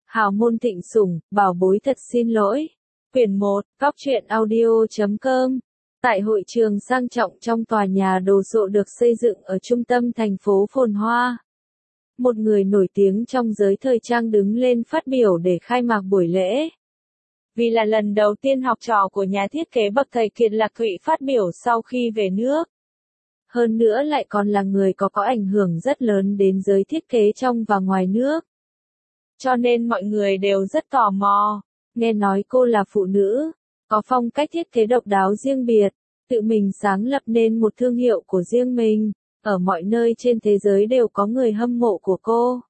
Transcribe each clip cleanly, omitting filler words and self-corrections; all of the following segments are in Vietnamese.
Hào môn thịnh sủng, bảo bối thật xin lỗi. Quyển 1, góc truyện audio.com. Tại hội trường sang trọng trong tòa nhà đồ sộ được xây dựng ở trung tâm thành phố phồn hoa. Một người nổi tiếng trong giới thời trang đứng lên phát biểu để khai mạc buổi lễ. Vì là lần đầu tiên học trò của nhà thiết kế bậc thầy Kiệt Lạc Thụy phát biểu sau khi về nước. Hơn nữa lại còn là người có ảnh hưởng rất lớn đến giới thiết kế trong và ngoài nước. Cho nên mọi người đều rất tò mò. Nghe nói cô là phụ nữ, có phong cách thiết kế độc đáo riêng biệt, tự mình sáng lập nên một thương hiệu của riêng mình. Ở mọi nơi trên thế giới đều có người hâm mộ của cô.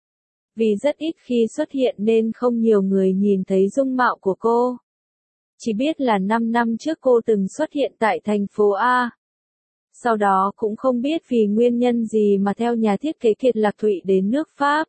Vì rất ít khi xuất hiện nên không nhiều người nhìn thấy dung mạo của cô. Chỉ biết là 5 năm trước cô từng xuất hiện tại thành phố A. Sau đó cũng không biết vì nguyên nhân gì mà theo nhà thiết kế Kiệt Lạc Thụy đến nước Pháp.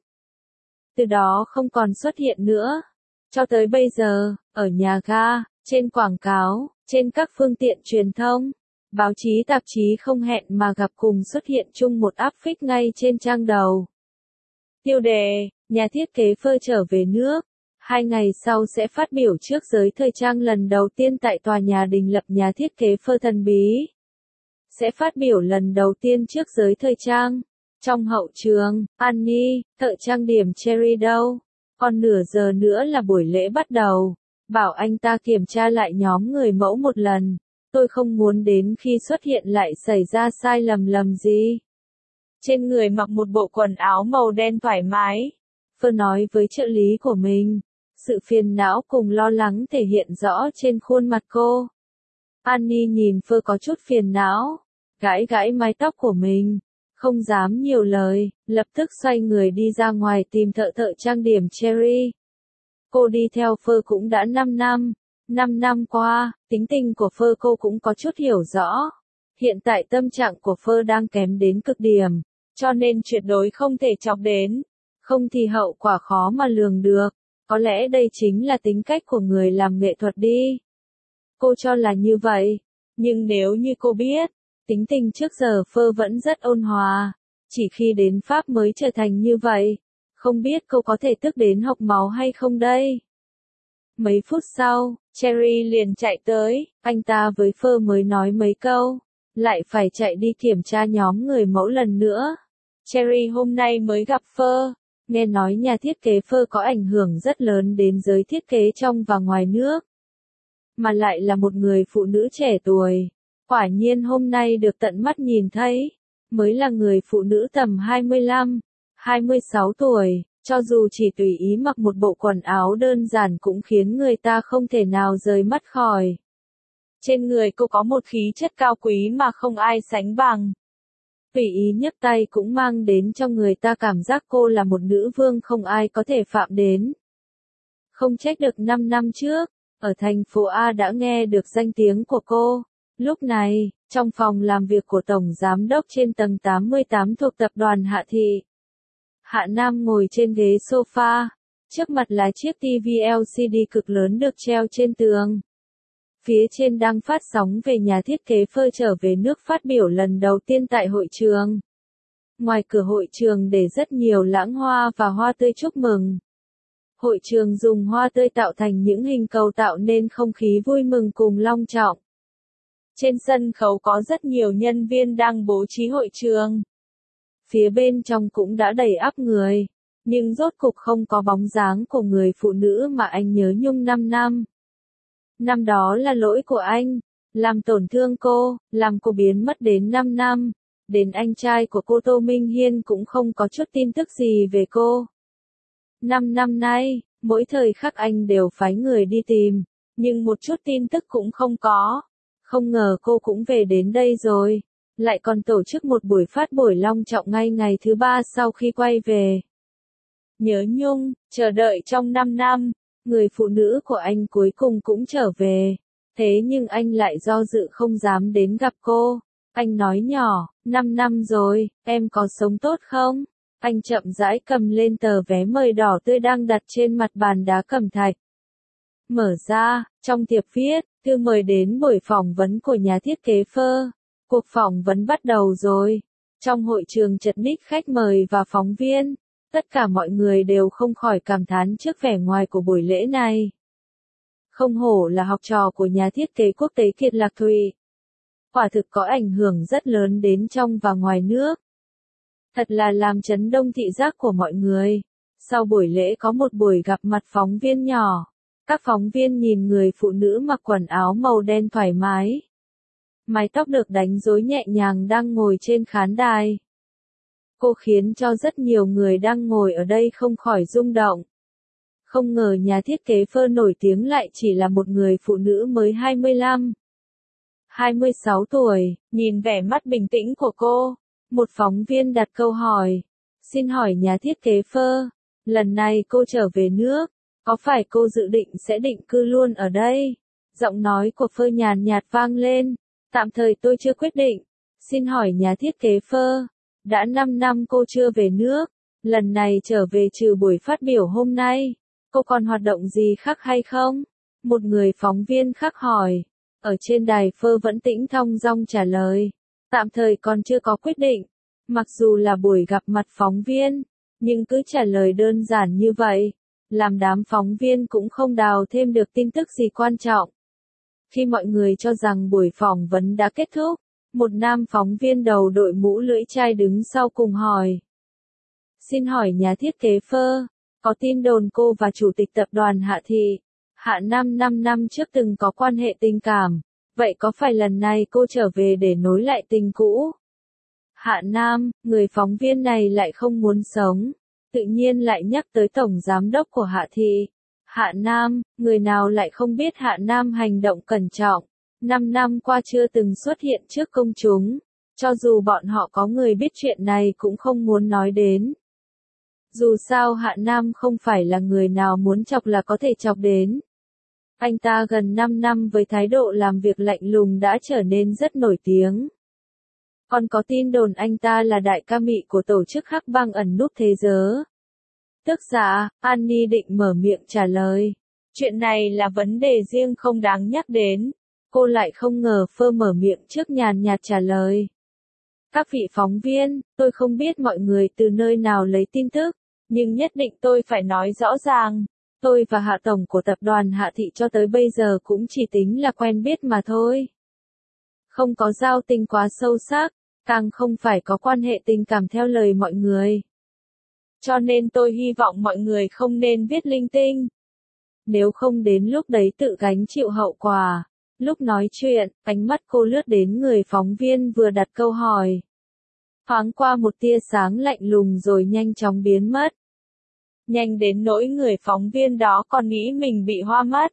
Từ đó không còn xuất hiện nữa. Cho tới bây giờ, ở nhà ga, trên quảng cáo, trên các phương tiện truyền thông, báo chí tạp chí không hẹn mà gặp cùng xuất hiện chung một áp phích ngay trên trang đầu. Tiêu đề, nhà thiết kế Phơ trở về nước. 2 ngày sau sẽ phát biểu trước giới thời trang lần đầu tiên tại tòa nhà đình lập nhà thiết kế Phơ thần bí. Sẽ phát biểu lần đầu tiên trước giới thời trang. Trong hậu trường, Annie, thợ trang điểm Cherry đâu? Còn nửa giờ nữa là buổi lễ bắt đầu. Bảo anh ta kiểm tra lại nhóm người mẫu một lần. Tôi không muốn đến khi xuất hiện lại xảy ra sai lầm gì. Trên người mặc một bộ quần áo màu đen thoải mái. Phơ nói với trợ lý của mình. Sự phiền não cùng lo lắng thể hiện rõ trên khuôn mặt cô. Annie nhìn Phơ có chút phiền não. Gãi mái tóc của mình. Không dám nhiều lời, lập tức xoay người đi ra ngoài tìm thợ trang điểm Cherry. Cô đi theo Phơ cũng đã 5 năm. 5 năm qua, tính tình của Phơ cô cũng có chút hiểu rõ. Hiện tại tâm trạng của Phơ đang kém đến cực điểm, cho nên tuyệt đối không thể chọc đến. Không thì hậu quả khó mà lường được. Có lẽ đây chính là tính cách của người làm nghệ thuật đi. Cô cho là như vậy. Nhưng nếu như cô biết, tính tình trước giờ Phơ vẫn rất ôn hòa. Chỉ khi đến Pháp mới trở thành như vậy. Không biết cô có thể tức đến hộc máu hay không đây? Mấy phút sau, Cherry liền chạy tới, anh ta với Phơ mới nói mấy câu, lại phải chạy đi kiểm tra nhóm người mẫu lần nữa. Cherry hôm nay mới gặp Phơ, nghe nói nhà thiết kế Phơ có ảnh hưởng rất lớn đến giới thiết kế trong và ngoài nước. Mà lại là một người phụ nữ trẻ tuổi. Quả nhiên hôm nay được tận mắt nhìn thấy, mới là người phụ nữ tầm 25, 26 tuổi. Cho dù chỉ tùy ý mặc một bộ quần áo đơn giản cũng khiến người ta không thể nào rời mắt khỏi. Trên người cô có một khí chất cao quý mà không ai sánh bằng. Tùy ý nhấc tay cũng mang đến cho người ta cảm giác cô là một nữ vương không ai có thể phạm đến. Không trách được 5 năm trước, ở thành phố A đã nghe được danh tiếng của cô. Lúc này, trong phòng làm việc của Tổng Giám đốc trên tầng 88 thuộc tập đoàn Hạ Thị. Hạ Nam ngồi trên ghế sofa, trước mặt là chiếc TV LCD cực lớn được treo trên tường. Phía trên đang phát sóng về nhà thiết kế Phơ trở về nước phát biểu lần đầu tiên tại hội trường. Ngoài cửa hội trường để rất nhiều lẵng hoa và hoa tươi chúc mừng. Hội trường dùng hoa tươi tạo thành những hình cầu tạo nên không khí vui mừng cùng long trọng. Trên sân khấu có rất nhiều nhân viên đang bố trí hội trường. Phía bên trong cũng đã đầy ắp người, nhưng rốt cục không có bóng dáng của người phụ nữ mà anh nhớ nhung 5 năm. Năm đó là lỗi của anh, làm tổn thương cô, làm cô biến mất đến 5 năm. Đến anh trai của cô Tô Minh Hiên cũng không có chút tin tức gì về cô. 5 năm nay, mỗi thời khắc anh đều phái người đi tìm, nhưng một chút tin tức cũng không có. Không ngờ cô cũng về đến đây rồi. Lại còn tổ chức một buổi long trọng ngay ngày thứ 3 sau khi quay về. Nhớ nhung, chờ đợi trong 5 năm, người phụ nữ của anh cuối cùng cũng trở về. Thế nhưng anh lại do dự không dám đến gặp cô. Anh nói nhỏ, 5 năm rồi, em có sống tốt không? Anh chậm rãi cầm lên tờ vé mời đỏ tươi đang đặt trên mặt bàn đá cẩm thạch. Mở ra, trong thiệp viết, thư mời đến buổi phỏng vấn của nhà thiết kế Phơ. Cuộc phỏng vấn bắt đầu rồi. Trong hội trường chật ních khách mời và phóng viên. Tất cả mọi người đều không khỏi cảm thán trước vẻ ngoài của buổi lễ này. Không hổ là học trò của nhà thiết kế quốc tế Kiệt Lạc Thụy. Quả thực có ảnh hưởng rất lớn đến trong và ngoài nước. Thật là làm chấn động thị giác của mọi người. Sau buổi lễ có một buổi gặp mặt phóng viên nhỏ. Các phóng viên nhìn người phụ nữ mặc quần áo màu đen thoải mái. Mái tóc được đánh rối nhẹ nhàng đang ngồi trên khán đài. Cô khiến cho rất nhiều người đang ngồi ở đây không khỏi rung động. Không ngờ nhà thiết kế phơ nổi tiếng lại chỉ là một người phụ nữ mới 25, 26 tuổi. Nhìn vẻ mắt bình tĩnh của cô, một phóng viên đặt câu hỏi. Xin hỏi nhà thiết kế phơ, lần này cô trở về nước, có phải cô dự định sẽ định cư luôn ở đây? Giọng nói của phơ nhàn nhạt vang lên. Tạm thời tôi chưa quyết định. Xin hỏi nhà thiết kế phơ, đã 5 năm cô chưa về nước, lần này trở về trừ buổi phát biểu hôm nay, cô còn hoạt động gì khác hay không? Một người phóng viên khác hỏi. Ở trên đài phơ vẫn tĩnh thong dong trả lời. Tạm thời còn chưa có quyết định. Mặc dù là buổi gặp mặt phóng viên, nhưng cứ trả lời đơn giản như vậy, làm đám phóng viên cũng không đào thêm được tin tức gì quan trọng. Khi mọi người cho rằng buổi phỏng vấn đã kết thúc, một nam phóng viên đầu đội mũ lưỡi chai đứng sau cùng hỏi. Xin hỏi nhà thiết kế phơ, có tin đồn cô và chủ tịch tập đoàn Hạ Thị, Hạ Nam 5 năm trước từng có quan hệ tình cảm, vậy có phải lần này cô trở về để nối lại tình cũ? Hạ Nam, người phóng viên này lại không muốn sống, tự nhiên lại nhắc tới tổng giám đốc của Hạ Thị. Hạ Nam, người nào lại không biết Hạ Nam hành động cẩn trọng, 5 năm qua chưa từng xuất hiện trước công chúng, cho dù bọn họ có người biết chuyện này cũng không muốn nói đến. Dù sao Hạ Nam không phải là người nào muốn chọc là có thể chọc đến. Anh ta gần 5 năm với thái độ làm việc lạnh lùng đã trở nên rất nổi tiếng. Còn có tin đồn anh ta là đại ca mị của tổ chức hắc bang ẩn núp thế giới. Tức giả, Annie định mở miệng trả lời. Chuyện này là vấn đề riêng không đáng nhắc đến. Cô lại không ngờ phơ mở miệng trước nhàn nhạt trả lời. Các vị phóng viên, tôi không biết mọi người từ nơi nào lấy tin tức, nhưng nhất định tôi phải nói rõ ràng. Tôi và Hạ Tổng của tập đoàn Hạ Thị cho tới bây giờ cũng chỉ tính là quen biết mà thôi. Không có giao tình quá sâu sắc, càng không phải có quan hệ tình cảm theo lời mọi người. Cho nên tôi hy vọng mọi người không nên viết linh tinh. Nếu không đến lúc đấy tự gánh chịu hậu quả. Lúc nói chuyện, ánh mắt cô lướt đến người phóng viên vừa đặt câu hỏi. Thoáng qua một tia sáng lạnh lùng rồi nhanh chóng biến mất. Nhanh đến nỗi người phóng viên đó còn nghĩ mình bị hoa mắt.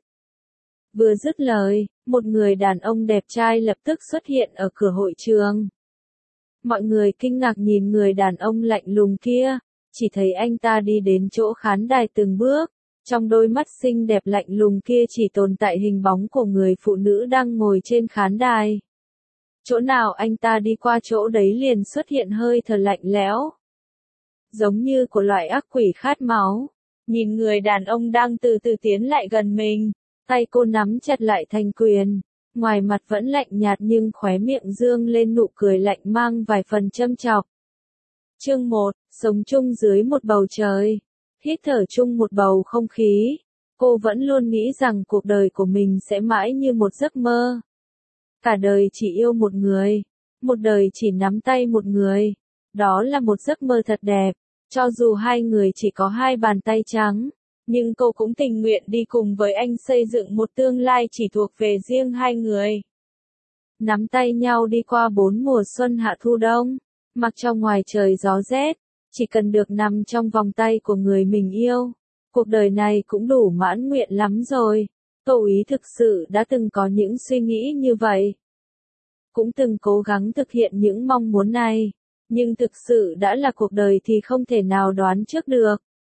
Vừa dứt lời, một người đàn ông đẹp trai lập tức xuất hiện ở cửa hội trường. Mọi người kinh ngạc nhìn người đàn ông lạnh lùng kia, chỉ thấy anh ta đi đến chỗ khán đài từng bước, trong đôi mắt xinh đẹp lạnh lùng kia chỉ tồn tại hình bóng của người phụ nữ đang ngồi trên khán đài. Chỗ nào anh ta đi qua chỗ đấy liền xuất hiện hơi thở lạnh lẽo, giống như của loại ác quỷ khát máu. Nhìn người đàn ông đang từ từ tiến lại gần mình, tay cô nắm chặt lại thành quyền, ngoài mặt vẫn lạnh nhạt nhưng khóe miệng dương lên nụ cười lạnh mang vài phần châm chọc. Chương 1, sống chung dưới một bầu trời, hít thở chung một bầu không khí. Cô vẫn luôn nghĩ rằng cuộc đời của mình sẽ mãi như một giấc mơ. Cả đời chỉ yêu một người, một đời chỉ nắm tay một người. Đó là một giấc mơ thật đẹp, cho dù hai người chỉ có hai bàn tay trắng, nhưng cô cũng tình nguyện đi cùng với anh xây dựng một tương lai chỉ thuộc về riêng hai người. Nắm tay nhau đi qua 4 mùa xuân hạ thu đông, mặc trong ngoài trời gió rét, chỉ cần được nằm trong vòng tay của người mình yêu, cuộc đời này cũng đủ mãn nguyện lắm rồi. Tô Ý thực sự đã từng có những suy nghĩ như vậy, cũng từng cố gắng thực hiện những mong muốn này, nhưng thực sự đã là cuộc đời thì không thể nào đoán trước được.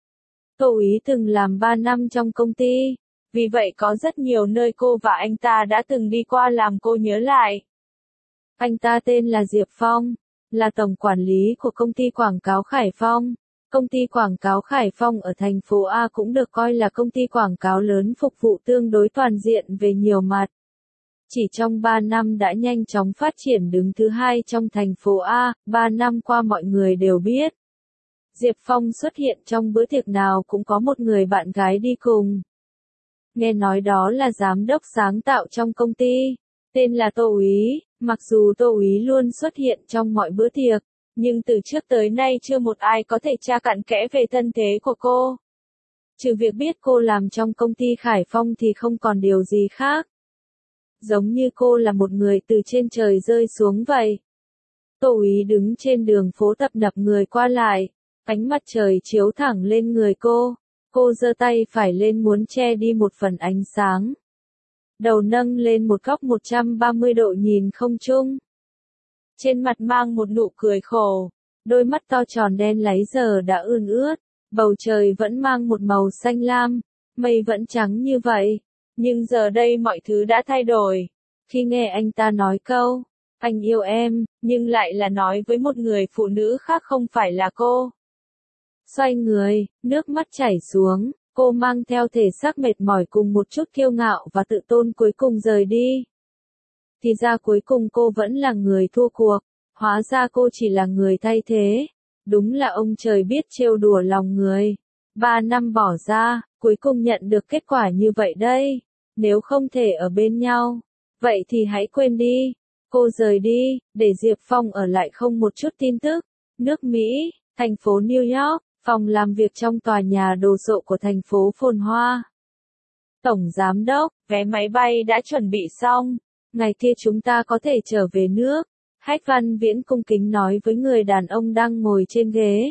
Tô Ý từng làm 3 năm trong công ty, vì vậy có rất nhiều nơi cô và anh ta đã từng đi qua làm cô nhớ lại. Anh ta tên là Diệp Phong, là tổng quản lý của công ty quảng cáo Khải Phong. Công ty quảng cáo Khải Phong ở thành phố A cũng được coi là công ty quảng cáo lớn phục vụ tương đối toàn diện về nhiều mặt. Chỉ trong 3 năm đã nhanh chóng phát triển đứng thứ 2 trong thành phố A, 3 năm qua mọi người đều biết. Diệp Phong xuất hiện trong bữa tiệc nào cũng có một người bạn gái đi cùng. Nghe nói đó là giám đốc sáng tạo trong công ty, tên là Tô Úy. Mặc dù Tô Úy luôn xuất hiện trong mọi bữa tiệc, nhưng từ trước tới nay chưa một ai có thể tra cặn kẽ về thân thế của cô. Trừ việc biết cô làm trong công ty Khải Phong thì không còn điều gì khác. Giống như cô là một người từ trên trời rơi xuống vậy. Tô Úy đứng trên đường phố tấp nập người qua lại, ánh mặt trời chiếu thẳng lên người cô giơ tay phải lên muốn che đi một phần ánh sáng. Đầu nâng lên một góc 130 độ nhìn không trung. Trên mặt mang một nụ cười khổ, đôi mắt to tròn đen láy giờ đã ươn ướt, bầu trời vẫn mang một màu xanh lam, mây vẫn trắng như vậy. Nhưng giờ đây mọi thứ đã thay đổi. Khi nghe anh ta nói câu, anh yêu em, nhưng lại là nói với một người phụ nữ khác không phải là cô. Xoay người, nước mắt chảy xuống, cô mang theo thể xác mệt mỏi cùng một chút kiêu ngạo và tự tôn cuối cùng rời đi. Thì ra cuối cùng cô vẫn là người thua cuộc, hóa ra cô chỉ là người thay thế. Đúng là ông trời biết trêu đùa lòng người. 3 năm bỏ ra, cuối cùng nhận được kết quả như vậy đây. Nếu không thể ở bên nhau, vậy thì hãy quên đi. Cô rời đi, để Diệp Phong ở lại không một chút tin tức. Nước Mỹ, thành phố New York, phòng làm việc trong tòa nhà đồ sộ của thành phố phồn hoa. Tổng giám đốc, vé máy bay đã chuẩn bị xong. Ngày kia chúng ta có thể trở về nước. Hách Văn Viễn cung kính nói với người đàn ông đang ngồi trên ghế.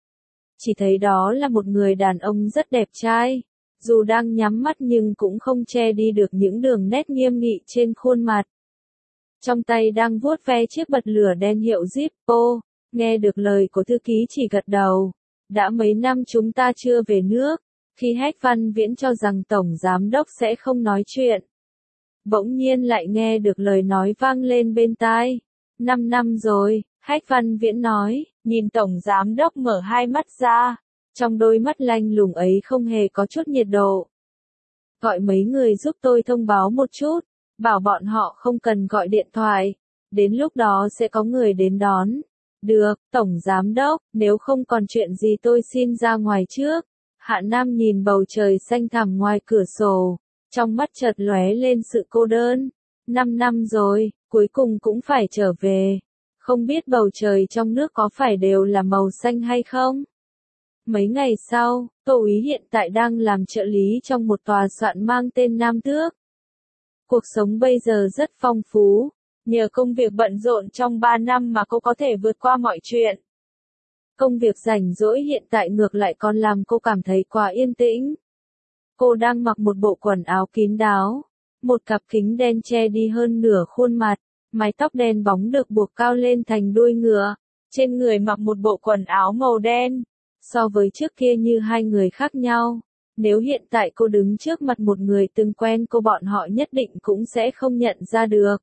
Chỉ thấy đó là một người đàn ông rất đẹp trai. Dù đang nhắm mắt nhưng cũng không che đi được những đường nét nghiêm nghị trên khuôn mặt. Trong tay đang vuốt ve chiếc bật lửa đen hiệu Zippo, nghe được lời của thư ký chỉ gật đầu. Đã mấy năm chúng ta chưa về nước, khi Hách Văn Viễn cho rằng Tổng Giám Đốc sẽ không nói chuyện. Bỗng nhiên lại nghe được lời nói vang lên bên tai. 5 năm rồi, Hách Văn Viễn nói, nhìn Tổng Giám Đốc mở hai mắt ra. Trong đôi mắt lanh lùng ấy không hề có chút nhiệt độ. Gọi mấy người giúp tôi thông báo một chút, bảo bọn họ không cần gọi điện thoại. Đến lúc đó sẽ có người đến đón. Được, Tổng Giám Đốc, nếu không còn chuyện gì tôi xin ra ngoài trước. Hạ Nam nhìn bầu trời xanh thẳm ngoài cửa sổ, trong mắt chợt lóe lên sự cô đơn. 5 năm rồi, cuối cùng cũng phải trở về. Không biết bầu trời trong nước có phải đều là màu xanh hay không? Mấy ngày sau, Tô Úy hiện tại đang làm trợ lý trong một tòa soạn mang tên Nam Tước. Cuộc sống bây giờ rất phong phú. Nhờ công việc bận rộn trong 3 năm mà cô có thể vượt qua mọi chuyện. Công việc rảnh rỗi hiện tại ngược lại còn làm cô cảm thấy quá yên tĩnh. Cô đang mặc một bộ quần áo kín đáo, một cặp kính đen che đi hơn nửa khuôn mặt, mái tóc đen bóng được buộc cao lên thành đuôi ngựa, trên người mặc một bộ quần áo màu đen. So với trước kia như hai người khác nhau, nếu hiện tại cô đứng trước mặt một người từng quen cô bọn họ nhất định cũng sẽ không nhận ra được.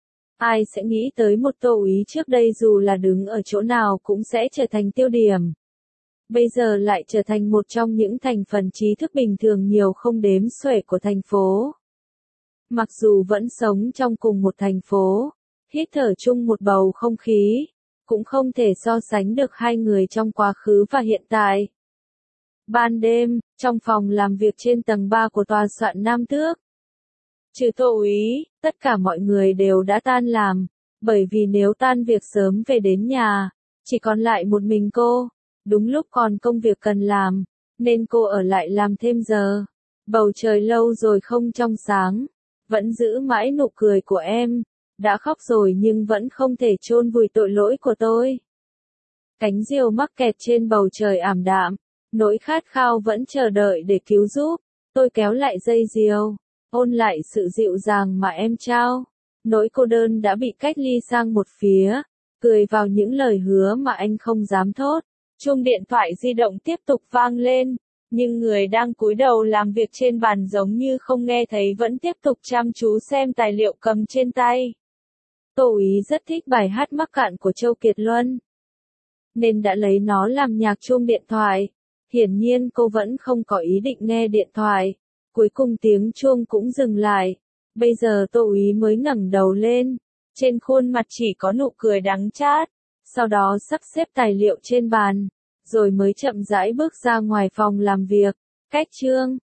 Ai sẽ nghĩ tới một Tô Úy trước đây dù là đứng ở chỗ nào cũng sẽ trở thành tiêu điểm. Bây giờ lại trở thành một trong những thành phần trí thức bình thường nhiều không đếm xuể của thành phố. Mặc dù vẫn sống trong cùng một thành phố, hít thở chung một bầu không khí, cũng không thể so sánh được hai người trong quá khứ và hiện tại. Ban đêm, trong phòng làm việc trên tầng 3 của tòa soạn Nam Tước. Trừ Tô Úy, tất cả mọi người đều đã tan làm, bởi vì nếu tan việc sớm về đến nhà, chỉ còn lại một mình cô. Đúng lúc còn công việc cần làm, nên cô ở lại làm thêm giờ. Bầu trời lâu rồi không trong sáng, vẫn giữ mãi nụ cười của em. Đã khóc rồi nhưng vẫn không thể chôn vùi tội lỗi của tôi. Cánh diều mắc kẹt trên bầu trời ảm đạm, nỗi khát khao vẫn chờ đợi để cứu giúp. Tôi kéo lại dây diều, ôn lại sự dịu dàng mà em trao. Nỗi cô đơn đã bị cách ly sang một phía, cười vào những lời hứa mà anh không dám thốt. Chuông điện thoại di động tiếp tục vang lên, nhưng người đang cúi đầu làm việc trên bàn giống như không nghe thấy vẫn tiếp tục chăm chú xem tài liệu cầm trên tay. Tô Úy rất thích bài hát Mắc Cạn của Châu Kiệt Luân, nên đã lấy nó làm nhạc chuông điện thoại. Hiển nhiên cô vẫn không có ý định nghe điện thoại. Cuối cùng tiếng chuông cũng dừng lại. Bây giờ Tô Úy mới ngẩng đầu lên. Trên khuôn mặt chỉ có nụ cười đắng chát. Sau đó sắp xếp tài liệu trên bàn. rồi mới chậm rãi bước ra ngoài phòng làm việc. Cách chương